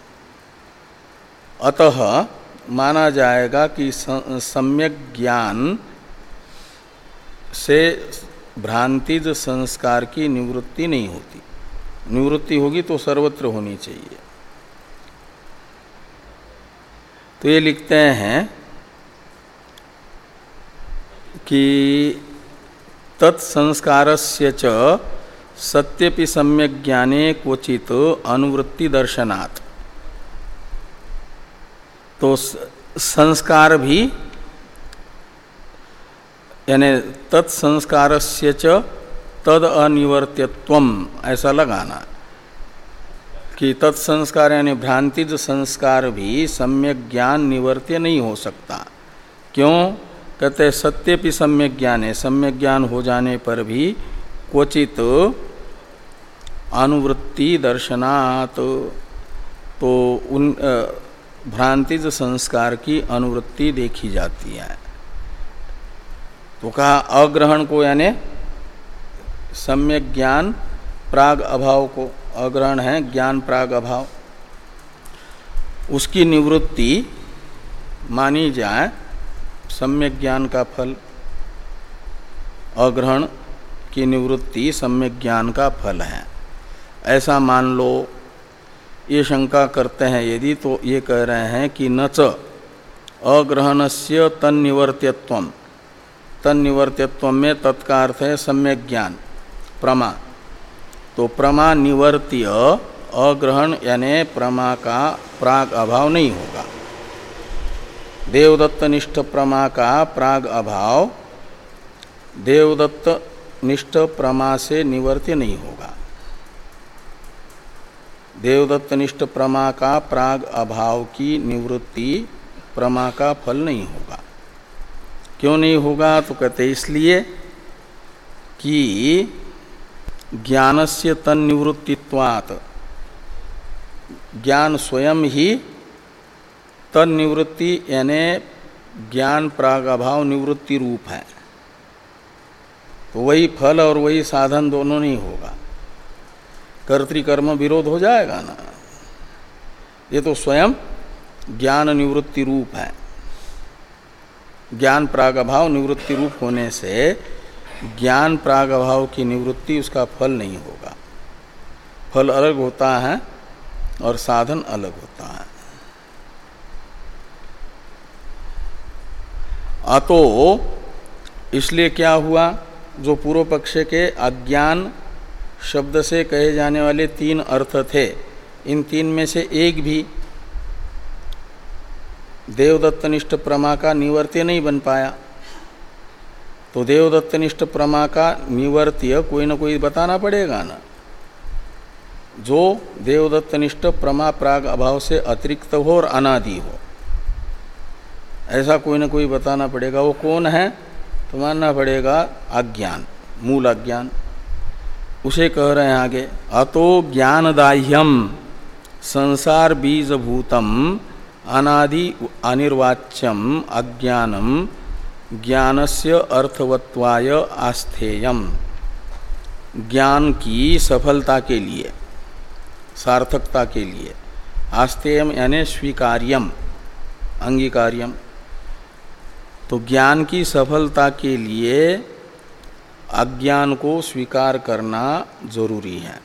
अतः माना जाएगा कि सम्यक ज्ञान से भ्रांतिज संस्कार की निवृत्ति नहीं होती। निवृत्ति होगी तो सर्वत्र होनी चाहिए। तो ये लिखते हैं कि तत्संस्कारस्य च सत्यपि सम्यक ज्ञाने क्वचित अनुवृत्ति दर्शनात्, तो संस्कार भी यानी तत्संस्कारस्य च तद अनिवर्त्यत्वम, ऐसा लगाना कि तत्संस्कार यानी भ्रांतिज संस्कार भी सम्यक ज्ञान निवर्त्य नहीं हो सकता। क्यों? कहते सत्यपि सम्यक ज्ञान है, सम्यक ज्ञान हो जाने पर भी क्वचित अनुवृत्ति दर्शनात्, तो उन भ्रांतिज संस्कार की अनुवृत्ति देखी जाती है। तो कहा अग्रहण को यानी सम्यक ज्ञान प्राग अभाव को, अग्रहण है ज्ञान प्राग अभाव, उसकी निवृत्ति मानी जाए सम्यक ज्ञान का फल। अग्रहण की निवृत्ति सम्यक ज्ञान का फल है, ऐसा मान लो। ये शंका करते हैं यदि, तो ये कह रहे हैं कि न च अग्रहणस्य तन्निवर्त्यत्वम, तन्निवर्त्यत्व में तत्का अर्थ है सम्यक ज्ञान प्रमा, तो प्रमा निवर्त्य अग्रहण यानी प्रमा का प्राग अभाव नहीं होगा। देवदत्त निष्ठ प्रमा का प्राग अभाव देवदत्त निष्ठ प्रमा से निवर्त्य नहीं होगा। देवदत्त निष्ठ प्रमा का प्राग अभाव की निवृत्ति प्रमा का फल नहीं होगा। क्यों नहीं होगा? तो कहते इसलिए कि ज्ञानस्य तन्निवृत्तित्वात्, ज्ञान स्वयं ही तन्निवृत्ति यानी ज्ञान प्राग अभाव निवृत्ति रूप है, तो वही फल और वही साधन दोनों नहीं होगा। कर्तृकर्म विरोध हो जाएगा ना। ये तो स्वयं ज्ञान निवृत्ति रूप है। ज्ञान प्रागभाव निवृत्ति रूप होने से ज्ञान प्रागभाव की निवृत्ति उसका फल नहीं होगा। फल अलग होता है और साधन अलग होता है। अतो इसलिए क्या हुआ, जो पूर्व पक्ष के अज्ञान शब्द से कहे जाने वाले तीन अर्थ थे, इन तीन में से एक भी देवदत्तनिष्ठ प्रमा का निवर्त्य नहीं बन पाया। तो देवदत्तनिष्ठ प्रमा का निवर्त्य कोई ना कोई बताना पड़ेगा ना, जो देवदत्तनिष्ठ प्रमा प्राग अभाव से अतिरिक्त हो और अनादि हो, ऐसा कोई ना कोई बताना पड़ेगा। वो कौन है? तो मानना पड़ेगा अज्ञान, मूल अज्ञान। उसे कह रहे हैं आगे, अतो ज्ञानदाह्यम संसार बीजभूतम अनादि अनिर्वाच्यम अज्ञानम ज्ञानस्य अर्थवत्वाय आस्थेयम। ज्ञान की सफलता के लिए, सार्थकता के लिए, आस्थेयम यानी स्वीकार्यम, अंगीकार्यम। तो ज्ञान की सफलता के लिए अज्ञान को स्वीकार करना जरूरी है।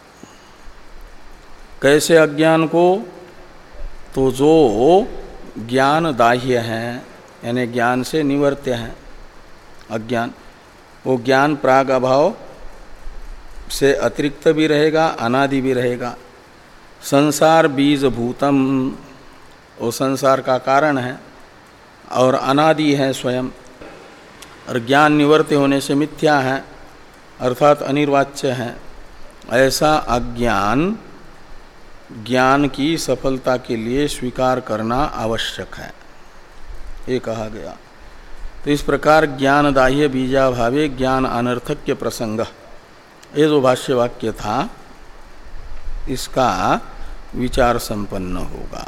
कैसे अज्ञान को? तो जो ज्ञान दाह्य है यानी ज्ञान से निवर्त्य है अज्ञान, वो ज्ञान प्राग अभाव से अतिरिक्त भी रहेगा, अनादि भी रहेगा। संसार बीज भूतम, वो संसार का कारण है और अनादि है स्वयं, और ज्ञान निवर्त्य होने से मिथ्या है अर्थात अनिर्वाच्य है। ऐसा अज्ञान ज्ञान की सफलता के लिए स्वीकार करना आवश्यक है, ये कहा गया। तो इस प्रकार ज्ञानदाह्य बीजाभावे ज्ञान अनर्थक्य प्रसंग, ये जो भाष्य वाक्य था इसका विचार संपन्न होगा।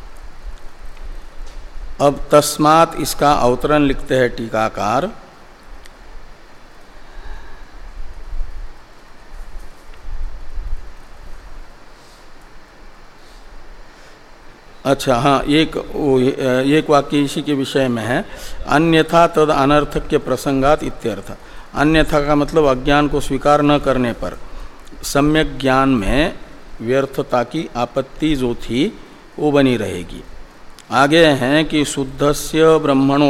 अब तस्मात् इसका अवतरण लिखते हैं टीकाकार। अच्छा हाँ, एक एक वाक्य इसी के विषय में है, अन्यथा तद अनर्थक्य प्रसंगात इत्यर्थ। अन्यथा का मतलब अज्ञान को स्वीकार न करने पर सम्यक ज्ञान में व्यर्थता की आपत्ति जो थी वो बनी रहेगी। आगे हैं कि शुद्धस्य ब्रह्मणो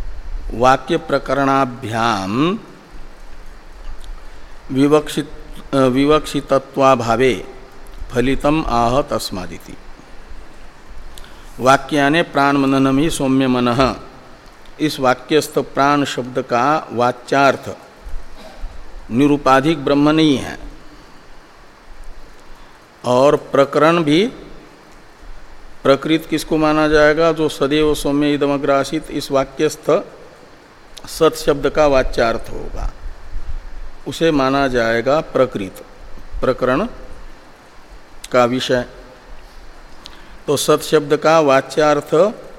वाक्य प्रकरणाभ्याम विवक्षित विवक्षितत्वाभावे फलितम आह तस्मादिति। वाक्याने प्राण मननम ही सौम्य मनः, इस वाक्यस्थ प्राण शब्द का वाच्यार्थ निरुपाधिक ब्रह्म नहीं है, और प्रकरण भी प्रकृत किसको माना जाएगा? जो सदैव सौम्य इदमग्रासित इस वाक्यस्थ सत शब्द का वाच्यार्थ होगा, उसे माना जाएगा प्रकृत, प्रकरण का विषय। तो सत शब्द का वाच्यार्थ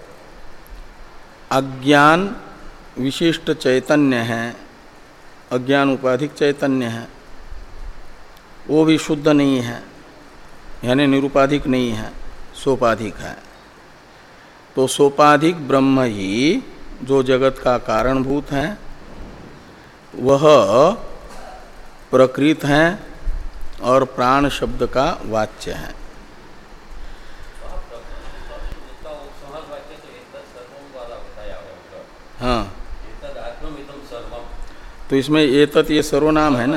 अज्ञान विशिष्ट चैतन्य है, अज्ञान उपाधिक चैतन्य है, वो भी शुद्ध नहीं है, यानी निरुपाधिक नहीं है, सोपाधिक है। तो सोपाधिक ब्रह्म ही जो जगत का कारणभूत है वह प्रकृत है और प्राण शब्द का वाच्य है। हाँ, तो इसमें एतत् ये सर्वनाम है ना,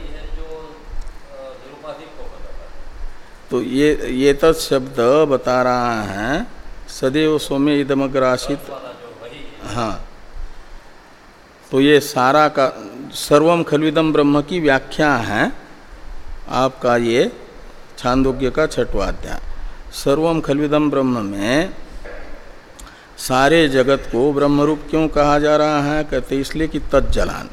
तो ये एतत् शब्द बता रहा है सदैव सौम्य इदमग्रासित। हाँ, तो ये सारा का सर्वम खल्विदम ब्रह्म की व्याख्या है आपका ये छांदोग्य का छठवां अध्याय। सर्वम खल्विदम ब्रह्म में सारे जगत को ब्रह्मरूप क्यों कहा जा रहा है? कहते इसलिए कि तज्जलान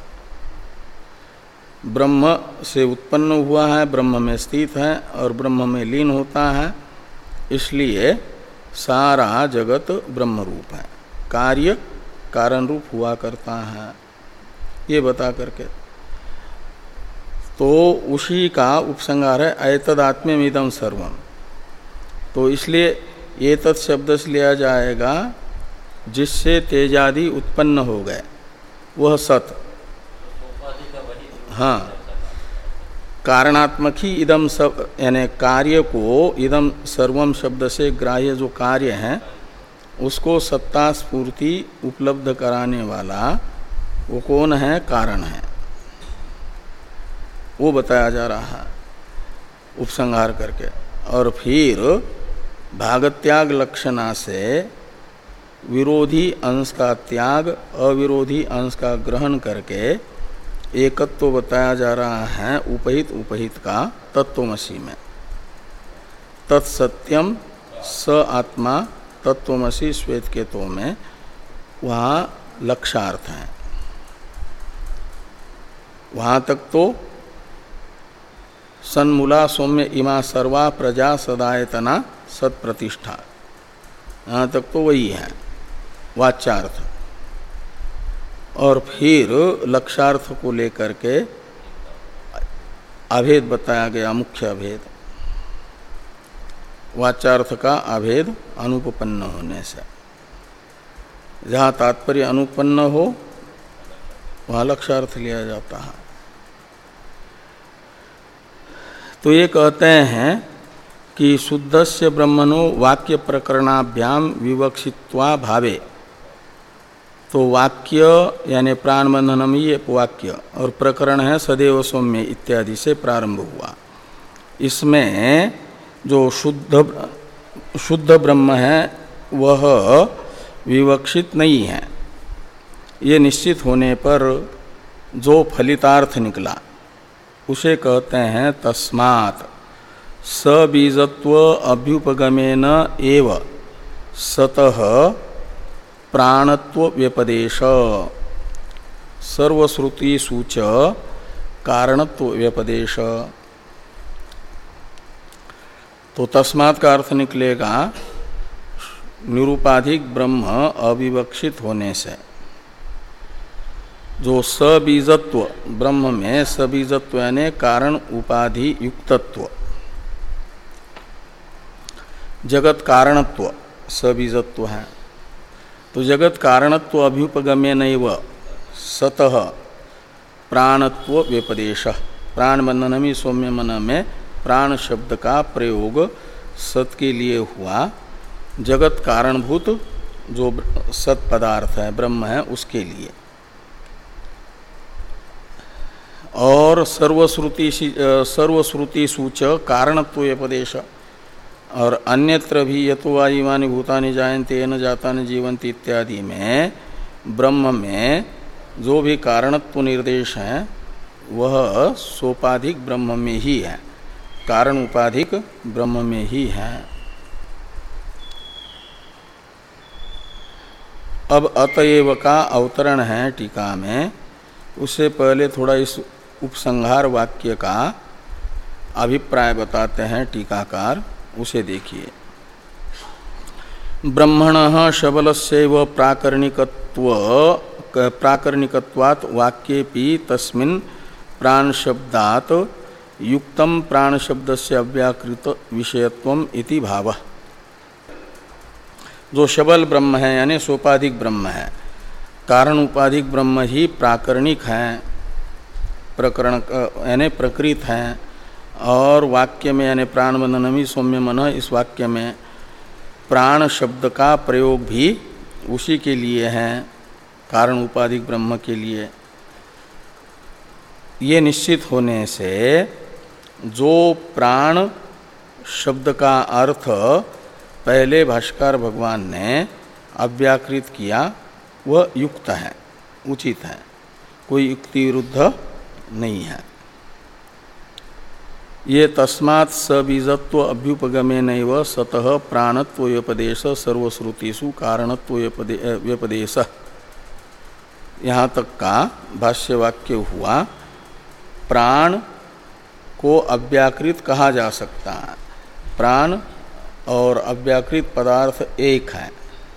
ब्रह्म से उत्पन्न हुआ है, ब्रह्म में स्थित है और ब्रह्म में लीन होता है, इसलिए सारा जगत ब्रह्मरूप है, कार्य कारण रूप हुआ करता है, ये बता करके। तो उसी का उपसंहार है एतदात्म्यमिदं सर्वम। तो इसलिए एतत् शब्द से लिया जाएगा जिससे तेजादि उत्पन्न हो गए, वह सत। हाँ, कारणात्मक ही इदम सब, यानी कार्य को इदम सर्वम शब्द से ग्राह्य जो कार्य है उसको सत्ता स्फूर्ति उपलब्ध कराने वाला वो कौन है? कारण है, वो बताया जा रहा है उपसंहार करके। और फिर भागत्याग लक्षणा से विरोधी अंश का त्याग, अविरोधी अंश का ग्रहण करके एकत्व तो बताया जा रहा है उपहित उपहित का तत्वमसि में। तत्सत्यम स आत्मा तत्वमसि श्वेत केतो में वहाँ लक्षार्थ है। वहाँ तक तो सन्मूला सौम्य इमा सर्वा प्रजा सदायतना सत्प्रतिष्ठा, यहाँ तक तो वही है वाच्यार्थ। और फिर लक्षार्थ को लेकर के अभेद बताया गया, मुख्य अभेद, वाच्यार्थ का अभेद अनुपपन्न होने से। जहाँ तात्पर्य अनुपन्न हो वहाँ लक्षार्थ लिया जाता है। तो ये कहते हैं कि शुद्धस्य ब्रह्मणो वाक्य प्रकरणाभ्याम विवक्षित्वा भावे। तो वाक्य यानी प्राण बंधनम ये वाक्य और प्रकरण है सदैव सौम्य इत्यादि से प्रारंभ हुआ। इसमें जो शुद्ध शुद्ध ब्रह्म है वह विवक्षित नहीं है, ये निश्चित होने पर जो फलितार्थ निकला उसे कहते हैं तस्मात् सबीजत्व अभ्युपगमेन एव सतः प्राणत्व व्यपदेश सर्वश्रुतिषु च कारणत्व व्यपदेश। तो तस्मात् का अर्थ निकलेगा निरुपाधिक ब्रह्म अविवक्षित होने से। जो सबीजत्व ब्रह्म में, सबीजत्व यानी कारण उपाधि युक्तत्व, जगत कारणत्व सबीजत्व है। तो जगत कारणत्व अभ्युपगम्य नैव सतः प्राणत्व व्यपदेश। प्राण बंधनमी सौम्य मन में प्राण शब्द का प्रयोग सत के लिए हुआ, जगत कारणभूत जो सत पदार्थ है ब्रह्म है उसके लिए। और सर्वश्रुति सर्वश्रुति सूच कारणत्वोपदेश, और अन्यत्र भी यतो वा इमानि भूतानि जायन्ते येन जातानि जीवन्ति इत्यादि में ब्रह्म में जो भी कारणत्व निर्देश है वह सोपाधिक ब्रह्म में ही है, कारण उपाधिक ब्रह्म में ही है। अब अतएव का अवतरण है टीका में। उससे पहले थोड़ा इस उपसंहार वाक्य का अभिप्राय बताते हैं टीकाकार, उसे देखिए। ब्रह्मणः शबलस्यैव प्राकरणिकत्व प्राकरणिकत्वात् वाक्येपि तस्मिन् प्राण शब्दात् युक्तम प्राण शब्दस्य अव्याकृत विषयत्वम इति भावः। जो शबल ब्रह्म है यानी सोपाधिक ब्रह्म है, कारण उपाधिक ब्रह्म ही प्राकरणिक है, प्रकरण यानी प्रकृत है, और वाक्य में यानी प्राण बंधनमि सौम्य मन, इस वाक्य में प्राण शब्द का प्रयोग भी उसी के लिए है, कारण उपाधिक ब्रह्म के लिए। ये निश्चित होने से जो प्राण शब्द का अर्थ पहले भाष्कर भगवान ने अव्याकृत किया वह युक्त है, उचित है, कोई युक्ति विरुद्ध नहीं है। ये तस्मात् सबीजत्व अभ्युपगमेनैव सतः प्राणत्वोपदेश सर्वश्रुतिषु कारणत्वोपदेश, यहाँ तक का भाष्य वाक्य हुआ। प्राण को अव्याकृत कहा जा सकता है, प्राण और अव्याकृत पदार्थ एक है,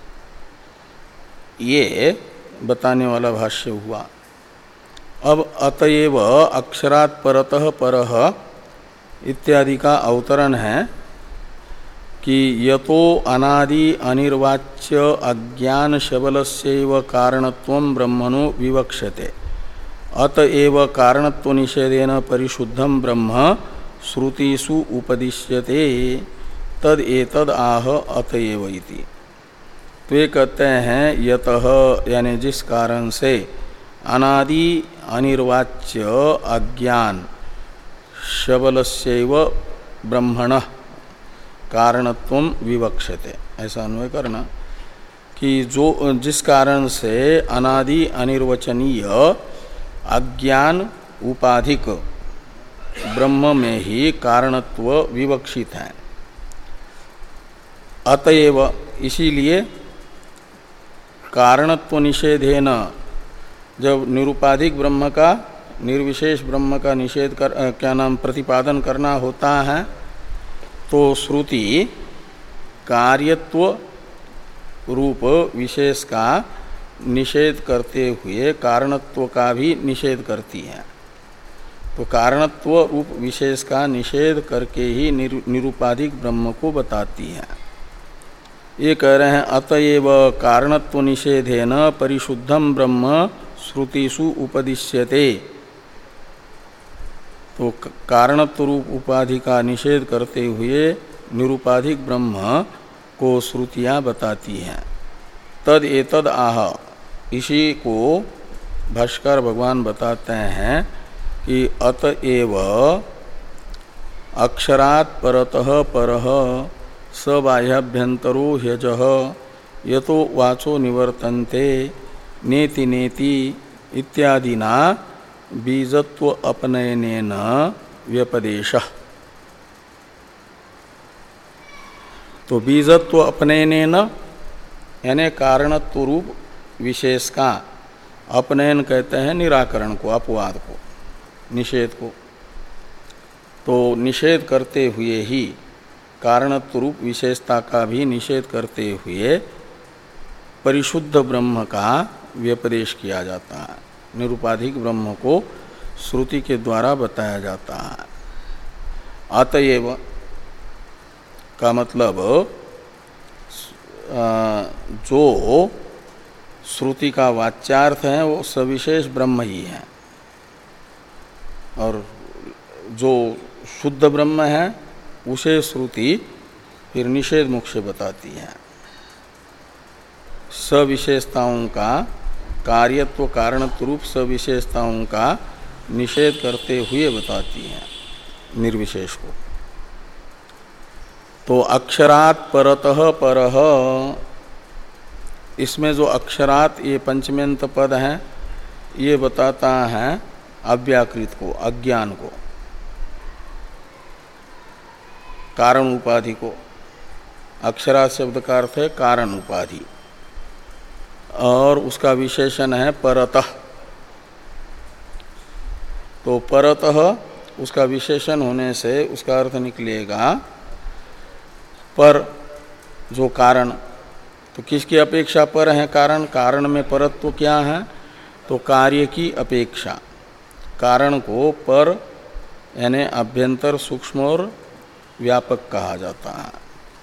ये बताने वाला भाष्य हुआ। अब अतएव अक्षरात् परतः परः इत्यादि का अवतरण है कि यतो अनादि अनिर्वाच्य अज्ञान शबलस्यैव कारणत्वं ब्रह्मणो विवक्ष्यते, अतएव कारणत्व निषेधेन परिशुद्धं ब्रह्म श्रुतिषु उपदिश्यते तद एतद आह अतएव इति। तो ये कहते हैं यतः यानी जिस कारण से अनादि अनिर्वाच्य अज्ञान शबलस्यैव ब्रह्मणः कारणत्वं विवक्ष्यते, ऐसा अन्वय करना कि जो जिस कारण से अनादि अनिर्वचनीय अज्ञान उपाधिक ब्रह्म में ही कारणत्व विवक्षित है। अतएव इसीलिए कारणत्व निषेधेन, जब निरुपाधिक ब्रह्म का निर्विशेष ब्रह्म का निषेध कर क्या नाम प्रतिपादन करना होता है, तो श्रुति कार्यत्व रूप विशेष का निषेध करते हुए कारणत्व का भी निषेध करती है। तो कारणत्व रूप विशेष का निषेध करके ही निरुपाधिक ब्रह्म को बताती है। ये कह रहे हैं अतएव कारणत्व निषेधेन परिशुद्धम ब्रह्म श्रुतिषु उपदिश्यते। तो कारणत्व रूप उपाधि का निषेध करते हुए निरुपाधिक ब्रह्म को श्रुतियाँ बताती हैं। तद एतद आह, इसी को भाष्कर भगवान बताते हैं कि अतएव अक्षरात् परतः परः सबाह्याभ्यंतरो ह्यजः यतो वाचो निवर्तन्ते नेति नेति इत्यादिना बीजत्व अपनयनेन व्यपदेशः। तो बीजत्व अपनयनेन यानी कारणत्व रूप विशेष का अपनयन कहते हैं निराकरण को, अपवाद को, निषेध को। तो निषेध करते हुए ही कारणत्व रूप विशेषता का भी निषेध करते हुए परिशुद्ध ब्रह्म का व्यपदेश किया जाता है, निरुपाधिक ब्रह्म को श्रुति के द्वारा बताया जाता है। अतएव का मतलब जो श्रुति का वाच्यार्थ है वो सविशेष ब्रह्म ही है, और जो शुद्ध ब्रह्म है उसे श्रुति फिर निषेध मुख से बताती है। सविशेषताओं का कार्यत्व कारणत्व रूप सविशेषताओं का निषेध करते हुए बताती हैं निर्विशेष को। तो अक्षरात् परतः परः, इसमें जो अक्षरात् ये पंचम्यंत पद है ये बताता है अव्याकृत को, अज्ञान को, कारण उपाधि को। अक्षरात् शब्द का अर्थ है कारण उपाधि, और उसका विशेषण है परतः। तो परतः उसका विशेषण होने से उसका अर्थ निकलेगा पर जो कारण। तो किसकी अपेक्षा पर है कारण? कारण में परत्व क्या है? तो कार्य की अपेक्षा। कारण को पर यानी अभ्यंतर, सूक्ष्म और व्यापक कहा जाता है।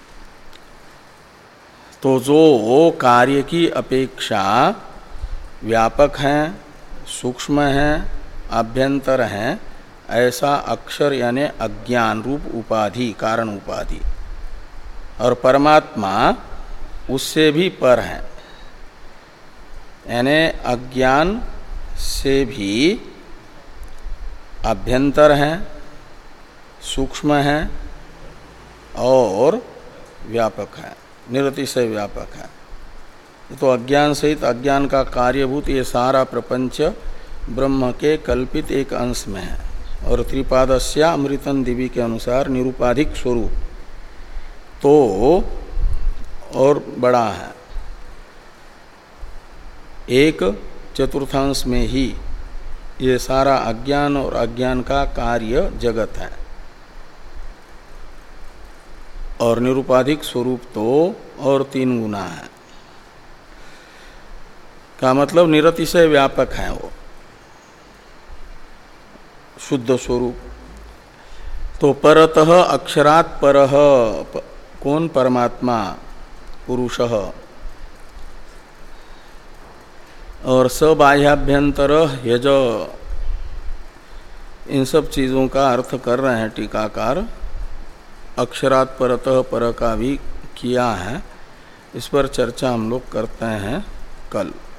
तो जो कार्य की अपेक्षा व्यापक है, सूक्ष्म है, अभ्यंतर है, ऐसा अक्षर यानी अज्ञान रूप उपाधि, कारण उपाधि, और परमात्मा उससे भी पर है, यानी अज्ञान से भी अभ्यंतर है, सूक्ष्म है और व्यापक है, निरतिशय व्यापक है। तो अज्ञान सहित अज्ञान का कार्यभूत ये सारा प्रपंच ब्रह्म के कल्पित एक अंश में है, और त्रिपादस्या अमृतन दिवी के अनुसार निरुपाधिक स्वरूप तो और बड़ा है। एक चतुर्थांश में ही ये सारा अज्ञान और अज्ञान का कार्य जगत है, और निरुपाधिक स्वरूप तो और तीन गुना है। का मतलब निरतिशय व्यापक है वो शुद्ध स्वरूप। तो परतः अक्षरात् परः, कौन? परमात्मा, पुरुषः। और सबाह्याभ्यंतर यज, इन सब चीज़ों का अर्थ कर रहे हैं टीकाकार। अक्षरात् परतः पर का भी किया है, इस पर चर्चा हम लोग करते हैं कल।